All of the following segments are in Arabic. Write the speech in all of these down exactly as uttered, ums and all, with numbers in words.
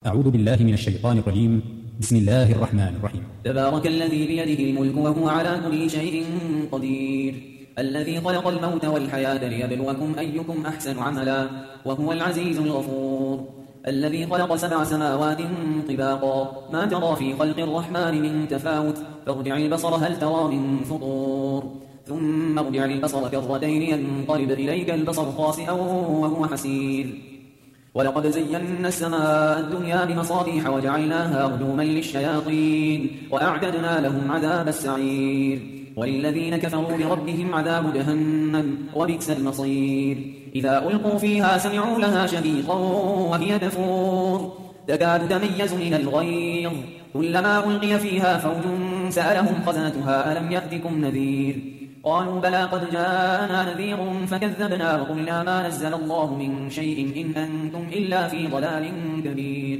أعوذ بالله من الشيطان الرجيم. بسم الله الرحمن الرحيم. تبارك الذي بيده الملك وهو على كل شيء قدير، الذي خلق الموت والحياة ليبلوكم أيكم أحسن عملا، وهو العزيز الغفور، الذي خلق سبع سماوات طباقا، ما ترى في خلق الرحمن من تفاوت، فارجع البصر هل ترى من فطور، ثم ارجع البصر كرتين ينقلب إليك البصر خاسئا وهو حسير. ولقد زينا السماء الدنيا بمصابيح وجعلناها رجوما للشياطين وأعددنا لهم عذاب السعير، وللذين كفروا بربهم عذاب جهنم وبئس المصير. إذا ألقوا فيها سمعوا لها شهيقا وهي تفور، تكاد تميز من الغيظ، كلما ألقي فيها فوج سألهم خزنتها ألم يأتكم نذير، قالوا بلى قد جاءنا نذير فكذبنا وقلنا ما نزل الله من شيء إن أنتم إلا في ضلال كبير.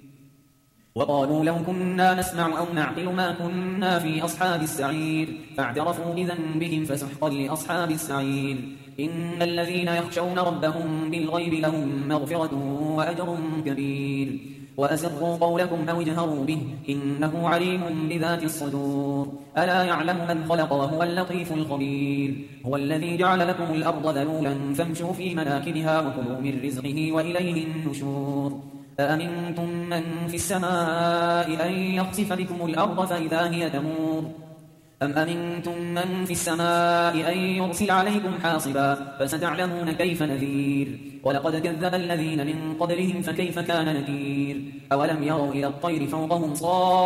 وقالوا لو كنا نسمع أو نعقل ما كنا في أصحاب السعير، فاعترفوا بذنبهم فسحقا لأصحاب السعير. إن الذين يخشون ربهم بالغيب لهم مغفرة وأجر كبير. وأسروا قولكم أو اجهروا به إنه عليم بذات الصدور. ألا يعلم من خلق وهو اللطيف الخبير. هو الذي جعل لكم الأرض ذلولا فامشوا في مناكبها وكلوا من رزقه وإليه النشور. أأمنتم من في السماء أن يخسف بكم الأرض فإذا هي تمور، أم أمنتم من في السماء أن يرسل عليكم حاصبا فستعلمون كيف نذير. ولقد كذب الذين من قبلهم فكيف كان نكير. أولم يروا إلى الطير فوقهم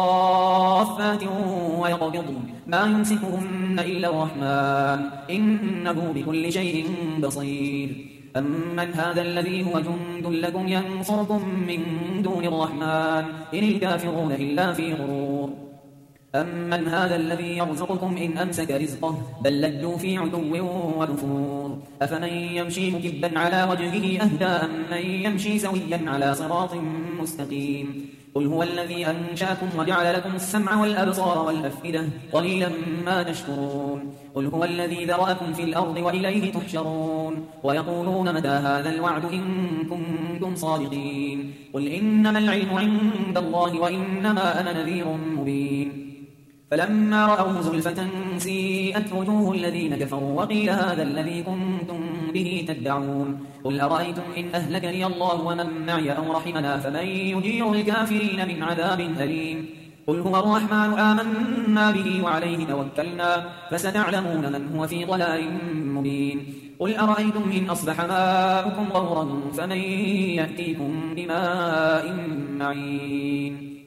صافات ويقبضن ما يمسكهن إلا الرحمن إنه بكل شيء بصير. أمن هذا الذي هو جند لكم ينصركم من دون الرحمن إن الكافرون إلا في غرور. أمن هذا الذي يرزقكم إن أمسك رزقه بل لجوا في عتو ونفور. أفمن يمشي مكبا على وجهه أهدى أم من يمشي سويا على صراط مستقيم. قل هو الذي أنشأكم وجعل لكم السمع والأبصار والأفئدة قليلا ما تشكرون. قل هو الذي ذرأكم في الأرض وإليه تحشرون. ويقولون متى هذا الوعد إن كنتم صادقين. قل إنما العلم عند الله وإنما أنا نذير مبين. فلما رأوه زلفة سيئت وجوه الذين كفروا وقيل هذا الذي كنتم به تدعون. قل أرأيتم إن أهلكني الله ومن معي أو رحمنا فمن يجير الكافرين من عذاب أليم. قل هو الرحمن آمنا به وعليه توكلنا فستعلمون من هو في ضلال مبين. قل أرأيتم إن أصبح ماؤكم غورا فمن يأتيكم بماء معين.